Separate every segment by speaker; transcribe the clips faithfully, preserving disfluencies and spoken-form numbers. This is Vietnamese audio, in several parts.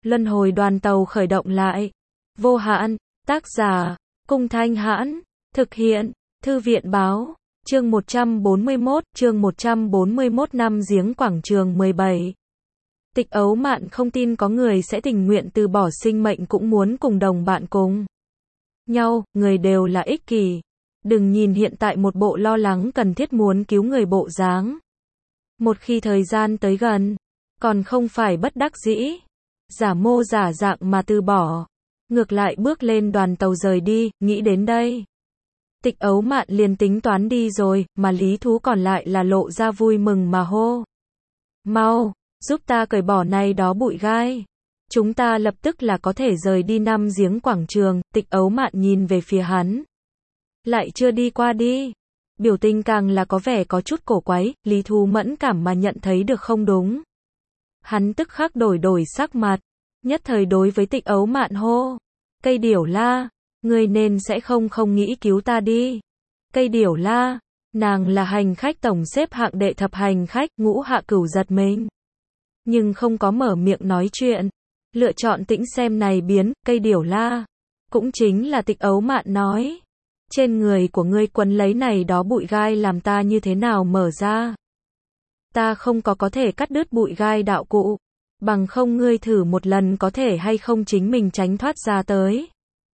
Speaker 1: Luân hồi đoàn tàu khởi động lại. Vô hạn, tác giả, Cung Thanh Hãn, thực hiện, Thư viện Báo, chương một trăm bốn mươi mốt, chương một trăm bốn mươi mốt năm giếng quảng trường mười bảy. Tịch Ấu Mạn không tin có người sẽ tình nguyện từ bỏ sinh mệnh cũng muốn cùng đồng bạn cùng nhau, người đều là ích kỷ. Đừng nhìn hiện tại một bộ lo lắng cần thiết muốn cứu người bộ dáng. Một khi thời gian tới gần, còn không phải bất đắc dĩ, giả mô giả dạng mà từ bỏ. Ngược lại bước lên đoàn tàu rời đi, nghĩ đến đây. Tịch Ấu Mạn liền tính toán đi rồi, mà Lý Thú còn lại là lộ ra vui mừng mà hô. Mau, giúp ta cởi bỏ này đó bụi gai. Chúng ta lập tức là có thể rời đi năm giếng quảng trường. Tịch Ấu Mạn nhìn về phía hắn. Lại chưa đi qua đi. Biểu tình càng là có vẻ có chút cổ quái, Lý Thú mẫn cảm mà nhận thấy được không đúng. Hắn tức khắc đổi đổi sắc mặt. Nhất thời đối với Tịch Ấu Mạn hô. Cây điểu la, ngươi nên sẽ không không nghĩ cứu ta đi. Cây điểu la, nàng là hành khách tổng xếp hạng đệ thập hành khách, Ngũ Hạ Cửu giật mình. Nhưng không có mở miệng nói chuyện. Lựa chọn tĩnh xem này biến, cây điểu la. Cũng chính là Tịch Ấu Mạn nói. Trên người của ngươi quấn lấy này đó bụi gai làm ta như thế nào mở ra. Ta không có có thể cắt đứt bụi gai đạo cụ. Bằng không ngươi thử một lần có thể hay không chính mình tránh thoát ra tới.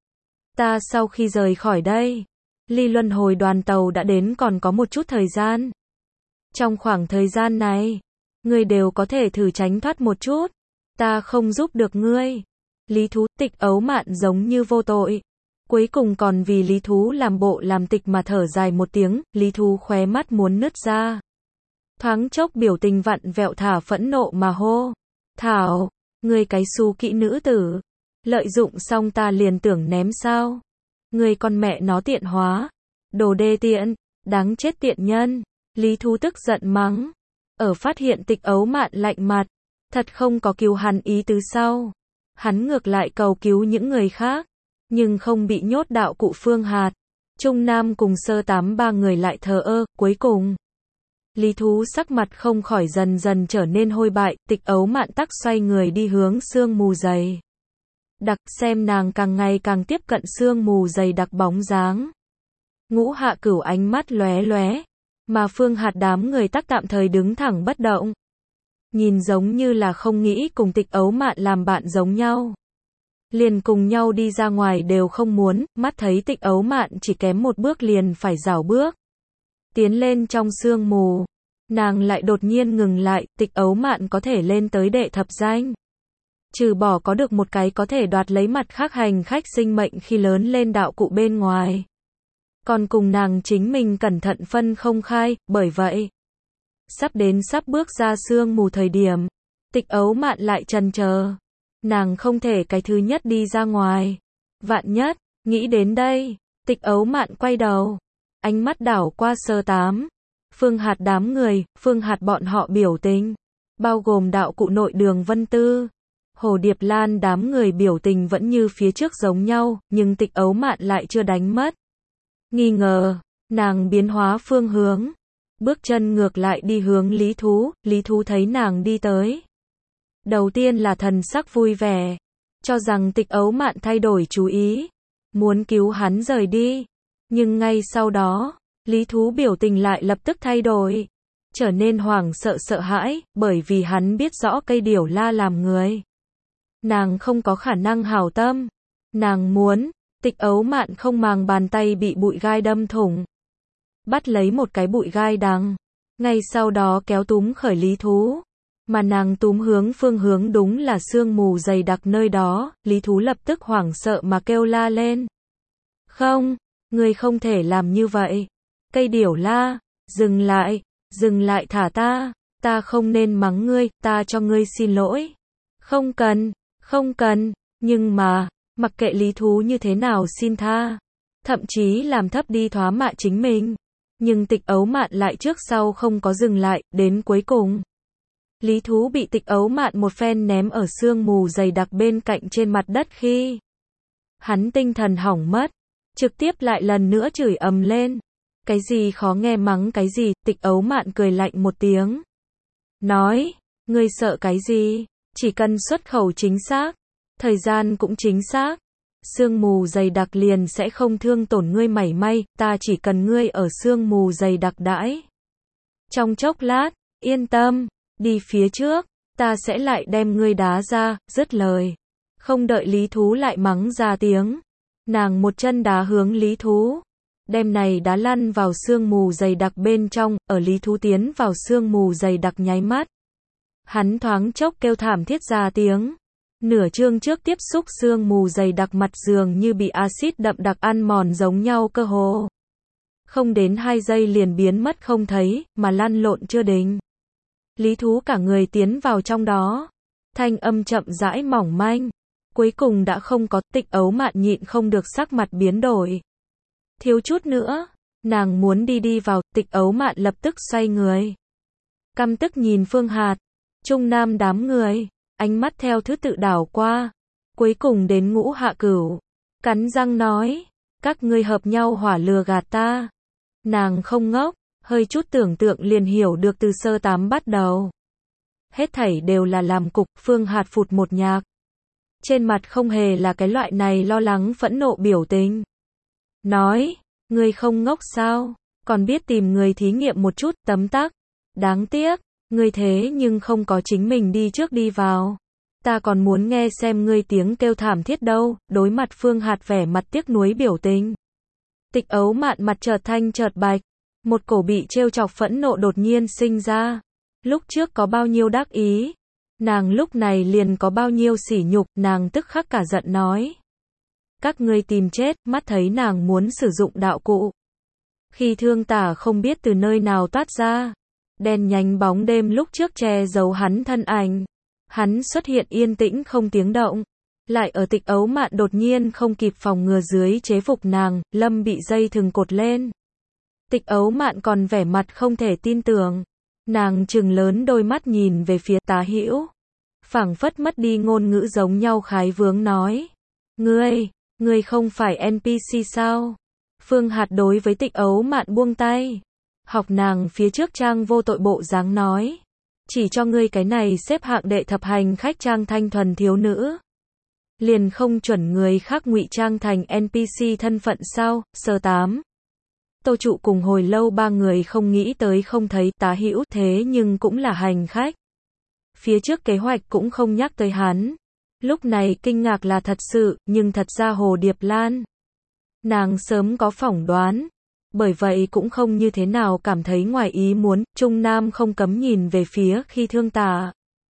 Speaker 1: Ta sau khi rời khỏi đây, ly luân hồi đoàn tàu đã đến còn có một chút thời gian. Trong khoảng thời gian này, ngươi đều có thể thử tránh thoát một chút. Ta không giúp được ngươi. Lý Thú, Tịch Ấu Mạn giống như vô tội. Cuối cùng còn vì Lý Thú làm bộ làm tịch mà thở dài một tiếng, Lý Thú khóe mắt muốn nứt ra. Thoáng chốc biểu tình vặn vẹo thả phẫn nộ mà hô. Thảo, ngươi cái xú kỹ nữ tử. Lợi dụng xong ta liền tưởng ném sao. Ngươi con mẹ nó tiện hóa. Đồ đê tiện, đáng chết tiện nhân. Lý Thú tức giận mắng. Ở phát hiện Tịch Ấu Mạn lạnh mặt. Thật không có cứu hắn ý tứ sau. Hắn ngược lại cầu cứu những người khác. Nhưng không bị nhốt đạo cụ Phương Hạt. Trung Nam cùng Sơ Tám ba người lại thờ ơ, cuối cùng. Lý Thú sắc mặt không khỏi dần dần trở nên hôi bại, Tịch Ấu Mạn tắc xoay người đi hướng sương mù dày. Đặc xem nàng càng ngày càng tiếp cận sương mù dày đặc bóng dáng. Ngũ Hạ Cửu ánh mắt lóe lóe, mà Phương Hạt đám người tắc tạm thời đứng thẳng bất động. Nhìn giống như là không nghĩ cùng Tịch Ấu Mạn làm bạn giống nhau. Liền cùng nhau đi ra ngoài đều không muốn, mắt thấy Tịch Ấu Mạn chỉ kém một bước liền phải rảo bước. Tiến lên trong sương mù, nàng lại đột nhiên ngừng lại, Tịch Ấu Mạn có thể lên tới đệ thập danh. Trừ bỏ có được một cái có thể đoạt lấy mặt khác hành khách sinh mệnh khi lớn lên đạo cụ bên ngoài. Còn cùng nàng chính mình cẩn thận phân không khai, bởi vậy. Sắp đến sắp bước ra sương mù thời điểm, Tịch Ấu Mạn lại chần chờ. Nàng không thể cái thứ nhất đi ra ngoài. Vạn nhất, nghĩ đến đây, Tịch Ấu Mạn quay đầu. Ánh mắt đảo qua Sơ Tám. Phương Hạt đám người, Phương Hạt bọn họ biểu tình. Bao gồm đạo cụ nội Đường Vân Tư. Hồ Điệp Lan đám người biểu tình vẫn như phía trước giống nhau, nhưng Tịch Ấu Mạn lại chưa đánh mất. Nghi ngờ, nàng biến hóa phương hướng. Bước chân ngược lại đi hướng Lý Thú, Lý Thú thấy nàng đi tới. Đầu tiên là thần sắc vui vẻ, cho rằng Tịch Ấu Mạn thay đổi chú ý, muốn cứu hắn rời đi. Nhưng ngay sau đó, Lý Thú biểu tình lại lập tức thay đổi, trở nên hoảng sợ sợ hãi, bởi vì hắn biết rõ cây điểu la làm người. Nàng không có khả năng hảo tâm. Nàng muốn, Tịch Ấu Mạn không màng bàn tay bị bụi gai đâm thủng. Bắt lấy một cái bụi gai đằng, ngay sau đó kéo túm khởi Lý Thú. Mà nàng túm hướng phương hướng đúng là sương mù dày đặc nơi đó, Lý Thú lập tức hoảng sợ mà kêu la lên. Không, ngươi không thể làm như vậy. Cây điểu la, dừng lại, dừng lại thả ta, ta không nên mắng ngươi, ta cho ngươi xin lỗi. Không cần, không cần, nhưng mà, mặc kệ Lý Thú như thế nào xin tha, thậm chí làm thấp đi thoá mạ chính mình. Nhưng Tịch Ấu Mạn lại trước sau không có dừng lại, đến cuối cùng. Lý Thú bị Tịch Ấu Mạn một phen ném ở sương mù dày đặc bên cạnh trên mặt đất khi hắn tinh thần hỏng mất, trực tiếp lại lần nữa chửi ầm lên. Cái gì khó nghe mắng cái gì, Tịch Ấu Mạn cười lạnh một tiếng. Nói, ngươi sợ cái gì, chỉ cần xuất khẩu chính xác, Thời gian cũng chính xác. Sương mù dày đặc liền sẽ không thương tổn ngươi mảy may, ta chỉ cần ngươi ở sương mù dày đặc đãi. Trong chốc lát, yên tâm, đi phía trước, ta sẽ lại đem ngươi đá ra, dứt lời. Không đợi Lý Thú lại mắng ra tiếng. Nàng một chân đá hướng Lý Thú. Đem này đá lăn vào sương mù dày đặc bên trong, ở Lý Thú tiến vào sương mù dày đặc nháy mắt. Hắn thoáng chốc kêu thảm thiết ra tiếng. Nửa chương trước tiếp xúc sương mù dày đặc mặt dường như bị axit đậm đặc ăn mòn giống nhau cơ hồ. Không đến hai giây liền biến mất không thấy, mà lăn lộn chưa định. Lý Thú cả người tiến vào trong đó. Thanh âm chậm rãi mỏng manh. Cuối cùng đã không có, Tịch Ấu Mạn nhịn không được sắc mặt biến đổi. Thiếu chút nữa, nàng muốn đi đi vào, Tịch Ấu Mạn lập tức xoay người. Căm tức nhìn Phương Hạt, Trung Nam đám người, ánh mắt theo thứ tự đảo qua. Cuối cùng đến Ngũ Hạ Cửu, cắn răng nói, các ngươi hợp nhau hỏa lừa gạt ta. Nàng không ngốc, hơi chút tưởng tượng liền hiểu được từ sơ tám bắt đầu. Hết thảy đều là làm cục, Phương Hạt phụt một nhạc. Trên mặt không hề là cái loại này lo lắng phẫn nộ biểu tình. Nói, ngươi không ngốc sao, còn biết tìm người thí nghiệm một chút, tấm tắc. Đáng tiếc, ngươi thế nhưng không có chính mình đi trước đi vào. Ta còn muốn nghe xem ngươi tiếng kêu thảm thiết đâu, đối mặt Phương Hạt vẻ mặt tiếc nuối biểu tình. Tịch Ấu Mạn mặt chợt thanh chợt bạch, một cổ bị trêu chọc phẫn nộ đột nhiên sinh ra. Lúc trước có bao nhiêu đắc ý, nàng lúc này liền có bao nhiêu sỉ nhục, nàng tức khắc cả giận nói. Các ngươi tìm chết, mắt thấy nàng muốn sử dụng đạo cụ. Khi Thương Tả không biết từ nơi nào toát ra, đen nhánh bóng đêm lúc trước che giấu hắn thân ảnh. Hắn xuất hiện yên tĩnh không tiếng động, lại ở Tịch Ấu Mạn đột nhiên không kịp phòng ngừa dưới chế phục nàng, lâm bị dây thừng cột lên. Tịch Ấu Mạn còn vẻ mặt không thể tin tưởng, nàng trừng lớn đôi mắt nhìn về phía Tá Hữu, phảng phất mất đi ngôn ngữ giống nhau khái vướng nói, ngươi, ngươi không phải en pê xê sao? Phương Hạt đối với Tịch Ấu Mạn buông tay, học nàng phía trước trang vô tội bộ dáng nói, chỉ cho ngươi cái này xếp hạng đệ thập hành khách trang thanh thuần thiếu nữ, liền không chuẩn người khác ngụy trang thành en pê xê thân phận sao? Sơ tám. Tô Trụ cùng hồi lâu ba người không nghĩ tới không thấy Tá Hữu, thế nhưng cũng là hành khách. Phía trước kế hoạch cũng không nhắc tới hắn. Lúc này kinh ngạc là thật sự, nhưng thật ra Hồ Điệp Lan, nàng sớm có phỏng đoán, bởi vậy cũng không như thế nào cảm thấy ngoài ý muốn. Trung Nam không cấm nhìn về phía Khi Thương Tả.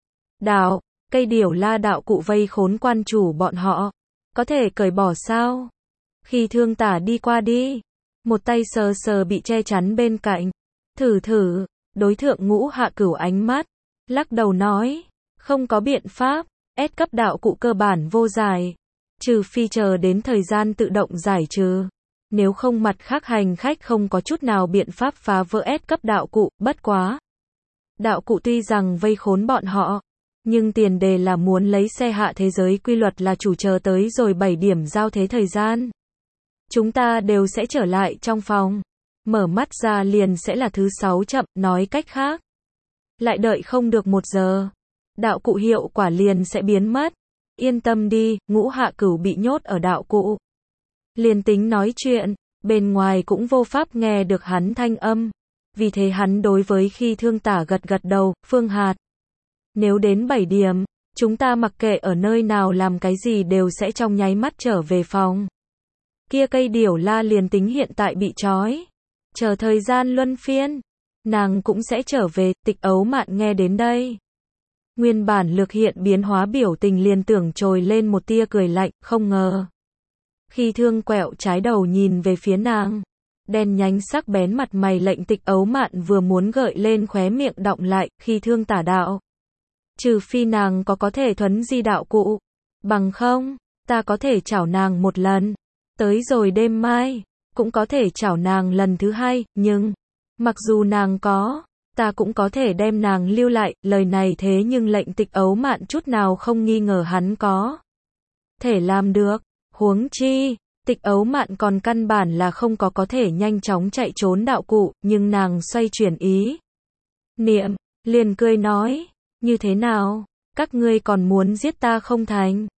Speaker 1: Đạo, cây điểu la đạo cụ vây khốn quan chủ bọn họ, có thể cởi bỏ sao? Khi Thương Tả đi qua đi, một tay sờ sờ bị che chắn bên cạnh, thử thử, đối thượng Ngũ Hạ Cửu ánh mắt, lắc đầu nói, không có biện pháp, S cấp đạo cụ cơ bản vô giải, trừ phi chờ đến thời gian tự động giải trừ, nếu không mặt khác hành khách không có chút nào biện pháp phá vỡ S cấp đạo cụ. Bất quá, đạo cụ tuy rằng vây khốn bọn họ, nhưng tiền đề là muốn lấy xe hạ thế giới quy luật là chủ, chờ tới rồi bảy điểm giao thế thời gian, chúng ta đều sẽ trở lại trong phòng, mở mắt ra liền sẽ là thứ sáu chậm, nói cách khác, lại đợi không được một giờ, đạo cụ hiệu quả liền sẽ biến mất. Yên tâm đi, Ngũ Hạ Cửu bị nhốt ở đạo cụ, liền tính nói chuyện, bên ngoài cũng vô pháp nghe được hắn thanh âm, vì thế hắn đối với Khi Thương Tả gật gật đầu. Phương Hạt, nếu đến bảy điểm, chúng ta mặc kệ ở nơi nào làm cái gì đều sẽ trong nháy mắt trở về phòng. Kia cây điểu la liền tính hiện tại bị trói, chờ thời gian luân phiên, nàng cũng sẽ trở về. Tịch Ấu Mạn nghe đến đây, nguyên bản lược hiện biến hóa biểu tình liền tưởng trồi lên một tia cười lạnh, không ngờ. Khi Thương quẹo trái đầu nhìn về phía nàng, đen nhánh sắc bén mặt mày lệnh Tịch Ấu Mạn vừa muốn gợi lên khóe miệng đọng lại. Khi Thương Tả đạo, trừ phi nàng có có thể thuấn di đạo cụ, bằng không, ta có thể chảo nàng một lần, tới rồi đêm mai, cũng có thể chảo nàng lần thứ hai, nhưng, mặc dù nàng có, ta cũng có thể đem nàng lưu lại. Lời này thế nhưng lệnh Tịch Ấu Mạn chút nào không nghi ngờ hắn có thể làm được, huống chi, Tịch Ấu Mạn còn căn bản là không có có thể nhanh chóng chạy trốn đạo cụ, nhưng nàng xoay chuyển ý niệm, liền cười nói, như thế nào, các ngươi còn muốn giết ta không thành?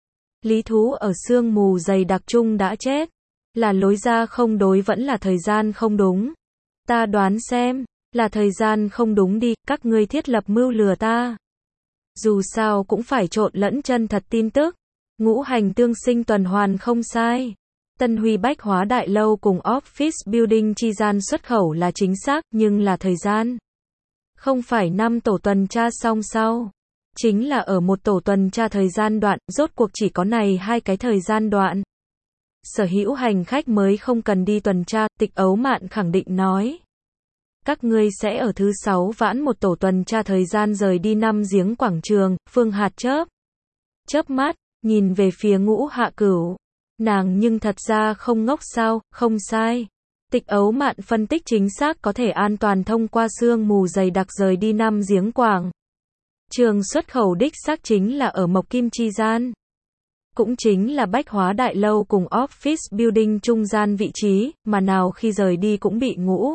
Speaker 1: Lý thú ở sương mù dày đặc chung đã chết. Là lối ra không đối vẫn là thời gian không đúng. Ta đoán xem, là thời gian không đúng đi, các ngươi thiết lập mưu lừa ta. Dù sao cũng phải trộn lẫn chân thật tin tức. Ngũ hành tương sinh tuần hoàn không sai. Tân Huy Bách Hóa Đại Lâu cùng Office Building chi gian xuất khẩu là chính xác, nhưng là thời gian. Không phải năm tổ tuần tra xong sau. Chính là ở một tổ tuần tra thời gian đoạn, rốt cuộc chỉ có này hai cái thời gian đoạn. Sở hữu hành khách mới không cần đi tuần tra, Tịch Ấu Mạn khẳng định nói. Các ngươi sẽ ở thứ sáu vãn một tổ tuần tra thời gian rời đi năm giếng quảng trường, Phương Hạt chớp. Chớp mắt, nhìn về phía Ngũ Hạ Cửu. Nàng nhưng thật ra không ngốc sao, không sai. Tịch Ấu Mạn phân tích chính xác có thể an toàn thông qua sương mù dày đặc rời đi năm giếng quảng. Trường xuất khẩu đích xác chính là ở Mộc Kim chi gian. Cũng chính là Bách Hóa Đại Lâu cùng Office Building trung gian vị trí, mà nào khi rời đi cũng bị Ngũ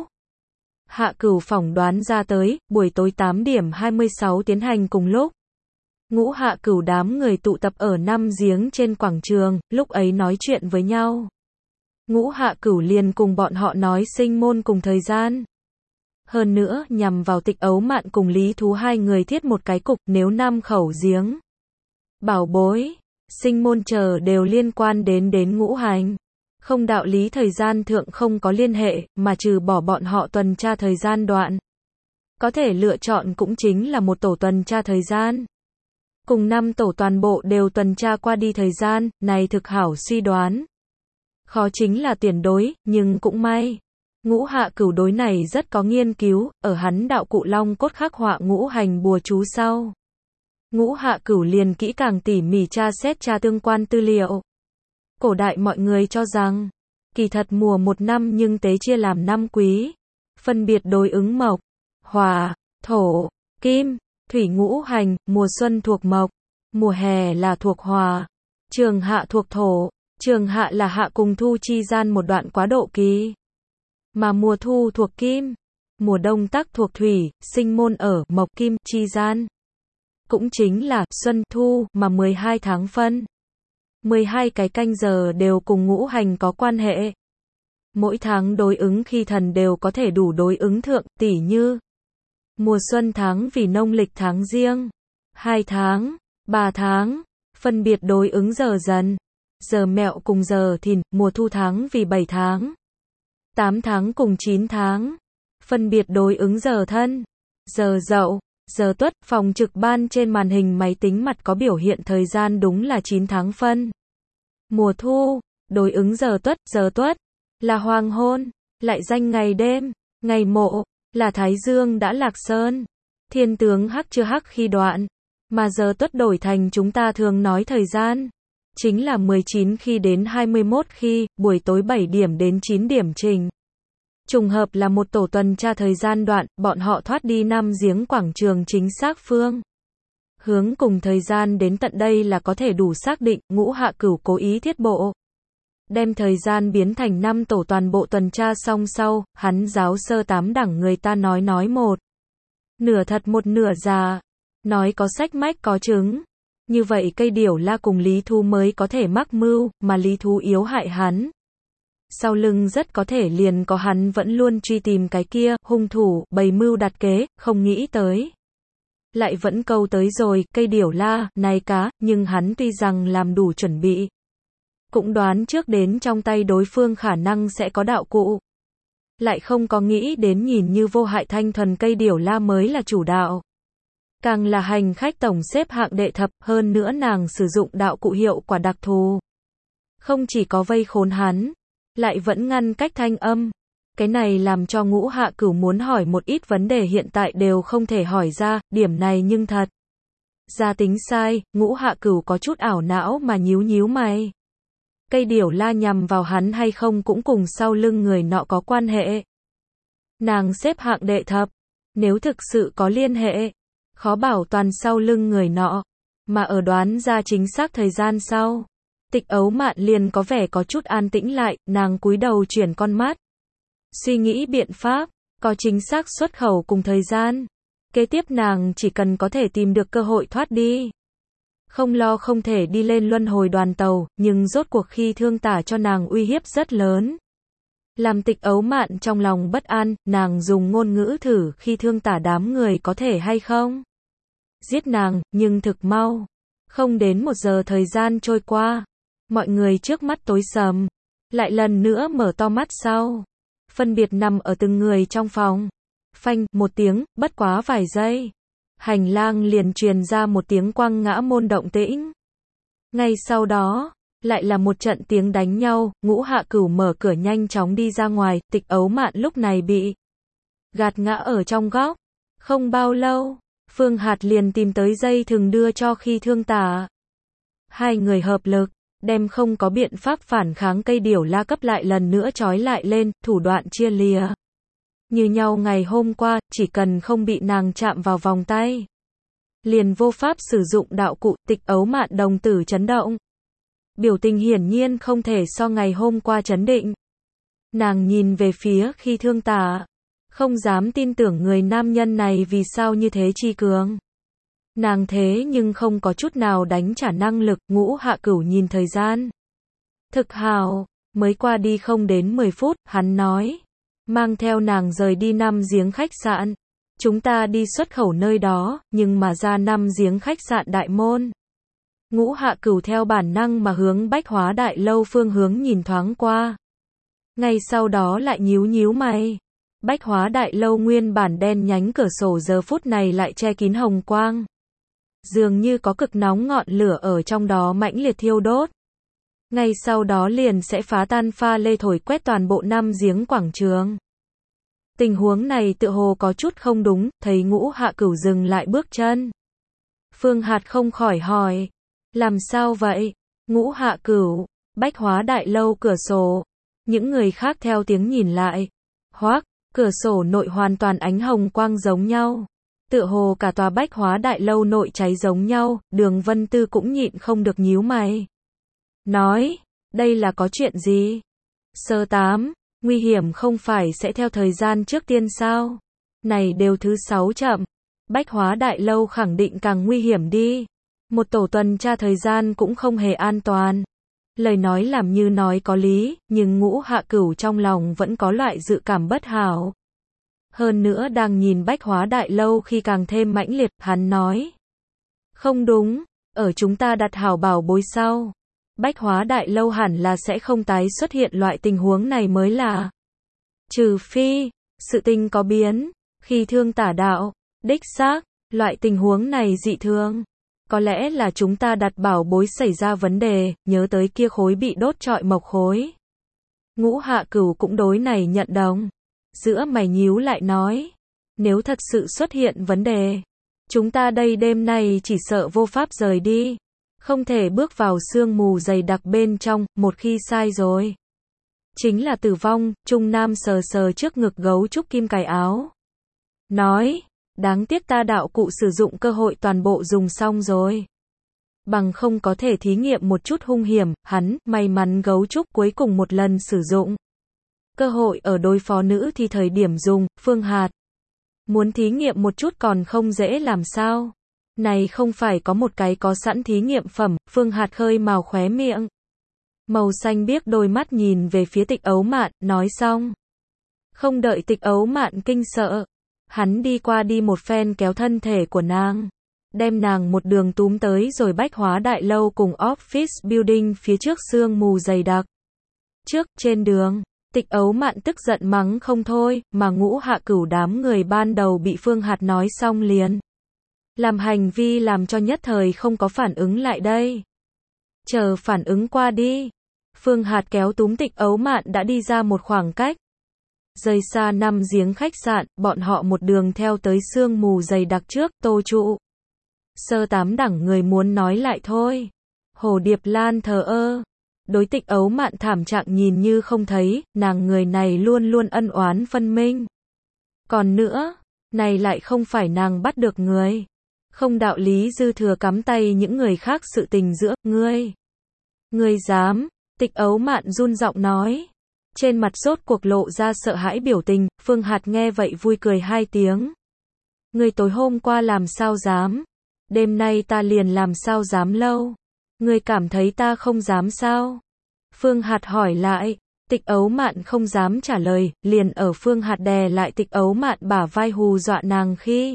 Speaker 1: Hạ Cửu phỏng đoán ra tới, buổi tối tám điểm hai mươi sáu tiến hành cùng lúc. Ngũ Hạ Cửu đám người tụ tập ở năm giếng trên quảng trường, lúc ấy nói chuyện với nhau. Ngũ Hạ Cửu liền cùng bọn họ nói sinh môn cùng thời gian. Hơn nữa, nhằm vào Tịch Ấu Mạn cùng Lý Thú hai người thiết một cái cục, nếu năm khẩu giếng. Bảo bối, sinh môn chờ đều liên quan đến đến ngũ hành. Không đạo lý thời gian thượng không có liên hệ, mà trừ bỏ bọn họ tuần tra thời gian đoạn. Có thể lựa chọn cũng chính là một tổ tuần tra thời gian. Cùng năm tổ toàn bộ đều tuần tra qua đi thời gian, này thực hảo suy đoán. Khó chính là tiền đối, nhưng cũng may. Ngũ Hạ Cửu đối này rất có nghiên cứu, ở hắn đạo cụ long cốt khắc họa ngũ hành bùa chú sau. Ngũ Hạ Cửu liền kỹ càng tỉ mỉ tra xét tra tương quan tư liệu. Cổ đại mọi người cho rằng, kỳ thật mùa một năm nhưng tế chia làm năm quý. Phân biệt đối ứng mộc, hỏa, thổ, kim, thủy ngũ hành, mùa xuân thuộc mộc, mùa hè là thuộc hỏa, trường hạ thuộc thổ, trường hạ là hạ cùng thu chi gian một đoạn quá độ kỳ. Mà mùa thu thuộc kim, mùa đông tắc thuộc thủy, sinh môn ở mộc kim chi gian. Cũng chính là xuân thu mà mười hai tháng phân. mười hai cái canh giờ đều cùng ngũ hành có quan hệ. Mỗi tháng đối ứng khi thần đều có thể đủ đối ứng thượng, tỉ như mùa xuân tháng vì nông lịch tháng riêng, hai tháng, ba tháng, phân biệt đối ứng giờ dần, giờ mẹo cùng giờ thìn, mùa thu tháng vì bảy tháng, tám tháng cùng chín tháng, phân biệt đối ứng giờ thân, giờ dậu, giờ tuất. Phòng trực ban trên màn hình máy tính mặt có biểu hiện thời gian đúng là chín tháng phân. Mùa thu, đối ứng giờ tuất, giờ tuất, là hoàng hôn, lại danh ngày đêm, ngày mộ, là thái dương đã lạc sơn, thiên tướng hắc chưa hắc khi đoạn, mà giờ tuất đổi thành chúng ta thường nói thời gian, chính là mười chín khi đến hai mươi mốt khi, buổi tối bảy điểm đến chín điểm trình. Trùng hợp là một tổ tuần tra thời gian đoạn, bọn họ thoát đi năm giếng quảng trường chính xác phương. Hướng cùng thời gian đến tận đây là có thể đủ xác định, Ngũ Hạ Cửu cố ý thiết bộ. Đem thời gian biến thành năm tổ toàn bộ tuần tra xong sau, hắn giáo sơ tám đẳng người ta nói nói một. Nửa thật một nửa giả. Nói có sách mách có chứng. Như vậy cây điểu la cùng Lý Thú mới có thể mắc mưu, mà Lý Thú yếu hại hắn. Sau lưng rất có thể liền có hắn vẫn luôn truy tìm cái kia, hung thủ, bày mưu đặt kế, không nghĩ tới. Lại vẫn câu tới rồi, cây điểu la, này cá, nhưng hắn tuy rằng làm đủ chuẩn bị. Cũng đoán trước đến trong tay đối phương khả năng sẽ có đạo cụ. Lại không có nghĩ đến nhìn như vô hại thanh thuần cây điểu la mới là chủ đạo. Càng là hành khách tổng xếp hạng đệ thập, hơn nữa nàng sử dụng đạo cụ hiệu quả đặc thù. Không chỉ có vây khốn hắn, lại vẫn ngăn cách thanh âm. Cái này làm cho Ngũ Hạ Cửu muốn hỏi một ít vấn đề hiện tại đều không thể hỏi ra, điểm này nhưng thật. Ra tính sai, Ngũ Hạ Cửu có chút ảo não mà nhíu nhíu mày. Cây điểu la nhằm vào hắn hay không cũng cùng sau lưng người nọ có quan hệ. Nàng xếp hạng đệ thập, nếu thực sự có liên hệ, khó bảo toàn sau lưng người nọ, mà ở đoán ra chính xác thời gian sau. Tịch Ấu Mạn liền có vẻ có chút an tĩnh lại, nàng cúi đầu chuyển con mắt. Suy nghĩ biện pháp, có chính xác xuất khẩu cùng thời gian. Kế tiếp nàng chỉ cần có thể tìm được cơ hội thoát đi. Không lo không thể đi lên luân hồi đoàn tàu, nhưng rốt cuộc khi thương tả cho nàng uy hiếp rất lớn. Làm Tịch Ấu Mạn trong lòng bất an, nàng dùng ngôn ngữ thử khi thương tả đám người có thể hay không giết nàng, nhưng thực mau. Không đến một giờ thời gian trôi qua, mọi người trước mắt tối sầm, lại lần nữa mở to mắt sau. Phân biệt nằm ở từng người trong phòng. Phanh, một tiếng, bất quá vài giây. Hành lang liền truyền ra một tiếng quăng ngã môn động tĩnh. Ngay sau đó, lại là một trận tiếng đánh nhau, Ngũ Hạ Cửu mở cửa nhanh chóng đi ra ngoài, Tịch Ấu Mạn lúc này bị gạt ngã ở trong góc. Không bao lâu, Phương Hạt liền tìm tới dây thừng đưa cho khi thương tả. Hai người hợp lực, đem không có biện pháp phản kháng cây điểu la cấp lại lần nữa trói lại lên, thủ đoạn chia lìa. Như nhau ngày hôm qua, chỉ cần không bị nàng chạm vào vòng tay, liền vô pháp sử dụng đạo cụ. Tịch Ấu Mạn đồng tử chấn động. Biểu tình hiển nhiên không thể so ngày hôm qua chấn định. Nàng nhìn về phía khi thương tả, không dám tin tưởng người nam nhân này vì sao như thế chi cường. Nàng thế nhưng không có chút nào đánh trả năng lực. Ngũ Hạ Cửu nhìn thời gian. Thực hào, mới qua đi không đến mười phút, hắn nói. Mang theo nàng rời đi năm giếng khách sạn. Chúng ta đi xuất khẩu nơi đó, nhưng mà ra năm giếng khách sạn đại môn. Ngũ Hạ Cửu theo bản năng mà hướng Bách Hóa Đại Lâu phương hướng nhìn thoáng qua. Ngay sau đó lại nhíu nhíu mày. Bách Hóa Đại Lâu nguyên bản đen nhánh cửa sổ giờ phút này lại che kín hồng quang. Dường như có cực nóng ngọn lửa ở trong đó mãnh liệt thiêu đốt. Ngay sau đó liền sẽ phá tan pha lê thổi quét toàn bộ năm giếng quảng trường. Tình huống này tựa hồ có chút không đúng, thấy Ngũ Hạ Cửu dừng lại bước chân. Phương Hạt không khỏi hỏi. Làm sao vậy? Ngũ Hạ Cửu, Bách Hóa Đại Lâu cửa sổ. Những người khác theo tiếng nhìn lại. Hoác, cửa sổ nội hoàn toàn ánh hồng quang giống nhau. Tựa hồ cả tòa Bách Hóa Đại Lâu nội cháy giống nhau, Đường Vân Tư cũng nhịn không được nhíu mày. Nói, đây là có chuyện gì? Sơ tám, nguy hiểm không phải sẽ theo thời gian trước tiên sao? Này đều thứ sáu chậm. Bách Hóa Đại Lâu khẳng định càng nguy hiểm đi. Một tổ tuần tra thời gian cũng không hề an toàn. Lời nói làm như nói có lý, nhưng Ngũ Hạ Cửu trong lòng vẫn có loại dự cảm bất hảo. Hơn nữa đang nhìn Bách Hóa Đại Lâu khi càng thêm mãnh liệt, hắn nói. Không đúng, ở chúng ta đặt hảo bảo bối sau. Bách Hóa Đại Lâu hẳn là sẽ không tái xuất hiện loại tình huống này mới là. Trừ phi, sự tình có biến, khi thương tả đạo, đích xác, loại tình huống này dị thường. Có lẽ là chúng ta đặt bảo bối xảy ra vấn đề, nhớ tới kia khối bị đốt trọi mộc khối. Ngũ Hạ Cửu cũng đối này nhận đồng. Giữa mày nhíu lại nói. Nếu thật sự xuất hiện vấn đề, chúng ta đây đêm nay chỉ sợ vô pháp rời đi. Không thể bước vào sương mù dày đặc bên trong, một khi sai rồi. Chính là tử vong. Trung Nam sờ sờ trước ngực gấu trúc kim cài áo. Nói. Đáng tiếc ta đạo cụ sử dụng cơ hội toàn bộ dùng xong rồi. Bằng không có thể thí nghiệm một chút hung hiểm, hắn, may mắn gấu trúc cuối cùng một lần sử dụng. Cơ hội ở đối phó nữ thì thời điểm dùng, Phương Hạt. Muốn thí nghiệm một chút còn không dễ làm sao. Này không phải có một cái có sẵn thí nghiệm phẩm, Phương Hạt khơi mào khóe miệng. Màu xanh biếc đôi mắt nhìn về phía Tịch Ấu Mạn, nói xong. Không đợi Tịch Ấu Mạn kinh sợ. Hắn đi qua đi một phen kéo thân thể của nàng. Đem nàng một đường túm tới rồi Bách Hóa Đại Lâu cùng office building phía trước sương mù dày đặc. Trước, trên đường, Tịch Ấu Mạn tức giận mắng không thôi, mà Ngũ Hạ Cửu đám người ban đầu bị Phương Hạt nói xong liền. Làm hành vi làm cho nhất thời không có phản ứng lại đây. Chờ phản ứng qua đi. Phương Hạt kéo túm Tịch Ấu Mạn đã đi ra một khoảng cách. Rời xa năm giếng khách sạn, bọn họ một đường theo tới sương mù dày đặc trước, Tô trụ. Sơ tám đẳng người muốn nói lại thôi. Hồ Điệp Lan thờ ơ. Đối Tịch Ấu Mạn thảm trạng nhìn như không thấy, nàng người này luôn luôn ân oán phân minh. Còn nữa, này lại không phải nàng bắt được người. Không đạo lý dư thừa cắm tay những người khác sự tình giữa, ngươi. Ngươi dám, Tịch Ấu Mạn run giọng nói. Trên mặt rốt cuộc lộ ra sợ hãi biểu tình, Phương Hạt nghe vậy vui cười hai tiếng. Ngươi tối hôm qua làm sao dám? Đêm nay ta liền làm sao dám lâu. Ngươi cảm thấy ta không dám sao? Phương Hạt hỏi lại. Tịch Ấu Mạn không dám trả lời, liền ở Phương Hạt đè lại Tịch Ấu Mạn bả vai hù dọa nàng khi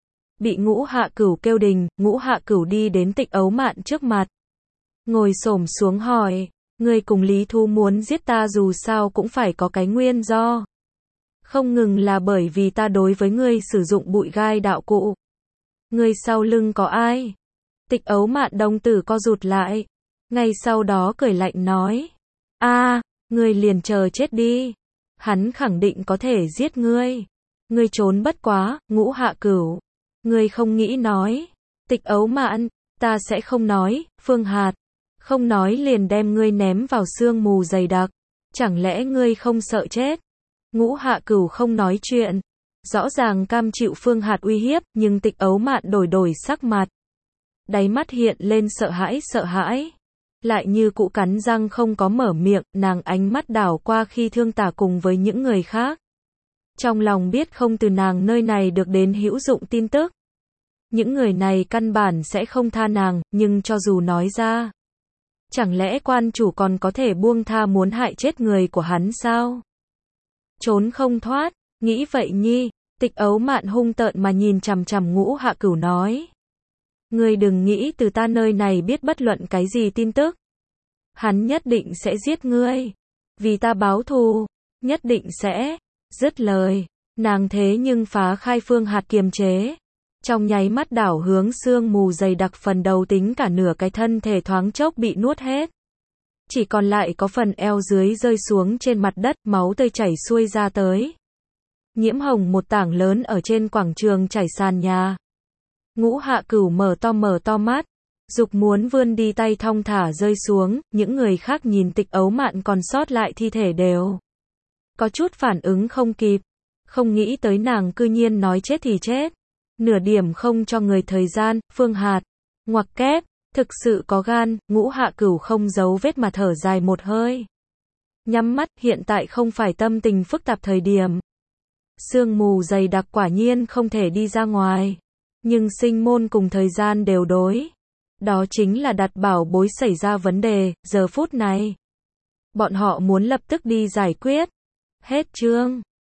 Speaker 1: bị Ngũ Hạ Cửu kêu đình. Ngũ Hạ Cửu đi đến Tịch Ấu Mạn trước mặt, ngồi xổm xuống hỏi, ngươi cùng Lý Thu muốn giết ta dù sao cũng phải có cái nguyên do. Không ngừng là bởi vì ta đối với ngươi sử dụng bụi gai đạo cụ. Ngươi sau lưng có ai? Tịch Ấu Mạn đồng tử co rụt lại, ngay sau đó cười lạnh nói, a, ngươi liền chờ chết đi. Hắn khẳng định có thể giết ngươi. Ngươi trốn bất quá, Ngũ Hạ Cửu. Ngươi không nghĩ nói. Tịch Ấu Mạn, ta sẽ không nói. Phương Hạt, không nói liền đem ngươi ném vào sương mù dày đặc. Chẳng lẽ ngươi không sợ chết? Ngũ Hạ Cửu không nói chuyện. Rõ ràng cam chịu Phương Hạt uy hiếp, nhưng Tịch Ấu Mạn đổi đổi sắc mặt. Đáy mắt hiện lên sợ hãi sợ hãi. Lại như cụ cắn răng không có mở miệng, nàng ánh mắt đảo qua khi Thương Tả cùng với những người khác. Trong lòng biết không từ nàng nơi này được đến hữu dụng tin tức. Những người này căn bản sẽ không tha nàng, nhưng cho dù nói ra, chẳng lẽ quan chủ còn có thể buông tha muốn hại chết người của hắn sao? Trốn không thoát, nghĩ vậy nhi. Tịch Ấu Mạn hung tợn mà nhìn chằm chằm Ngũ Hạ Cửu nói. Ngươi đừng nghĩ từ ta nơi này biết bất luận cái gì tin tức. Hắn nhất định sẽ giết ngươi. Vì ta báo thù, nhất định sẽ. Dứt lời, nàng thế nhưng phá khai Phương Hạt kiềm chế. Trong nháy mắt đảo hướng sương mù dày đặc, phần đầu tính cả nửa cái thân thể thoáng chốc bị nuốt hết. Chỉ còn lại có phần eo dưới rơi xuống trên mặt đất, máu tươi chảy xuôi ra tới. Nhiễm hồng một tảng lớn ở trên quảng trường chảy sàn nhà. Ngũ Hạ Cửu mở to mở to mắt, dục muốn vươn đi tay thong thả rơi xuống, những người khác nhìn Tịch Ấu Mạn còn sót lại thi thể đều có chút phản ứng không kịp, không nghĩ tới nàng cư nhiên nói chết thì chết, nửa điểm không cho người thời gian. Phương Hạt, ngoặc kép, thực sự có gan. Ngũ Hạ Cửu không giấu vết mà thở dài một hơi, nhắm mắt, hiện tại không phải tâm tình phức tạp thời điểm. Sương mù dày đặc quả nhiên không thể đi ra ngoài. Nhưng sinh môn cùng thời gian đều đối. Đó chính là đặt bảo bối xảy ra vấn đề, giờ phút này. Bọn họ muốn lập tức đi giải quyết. Hết chương.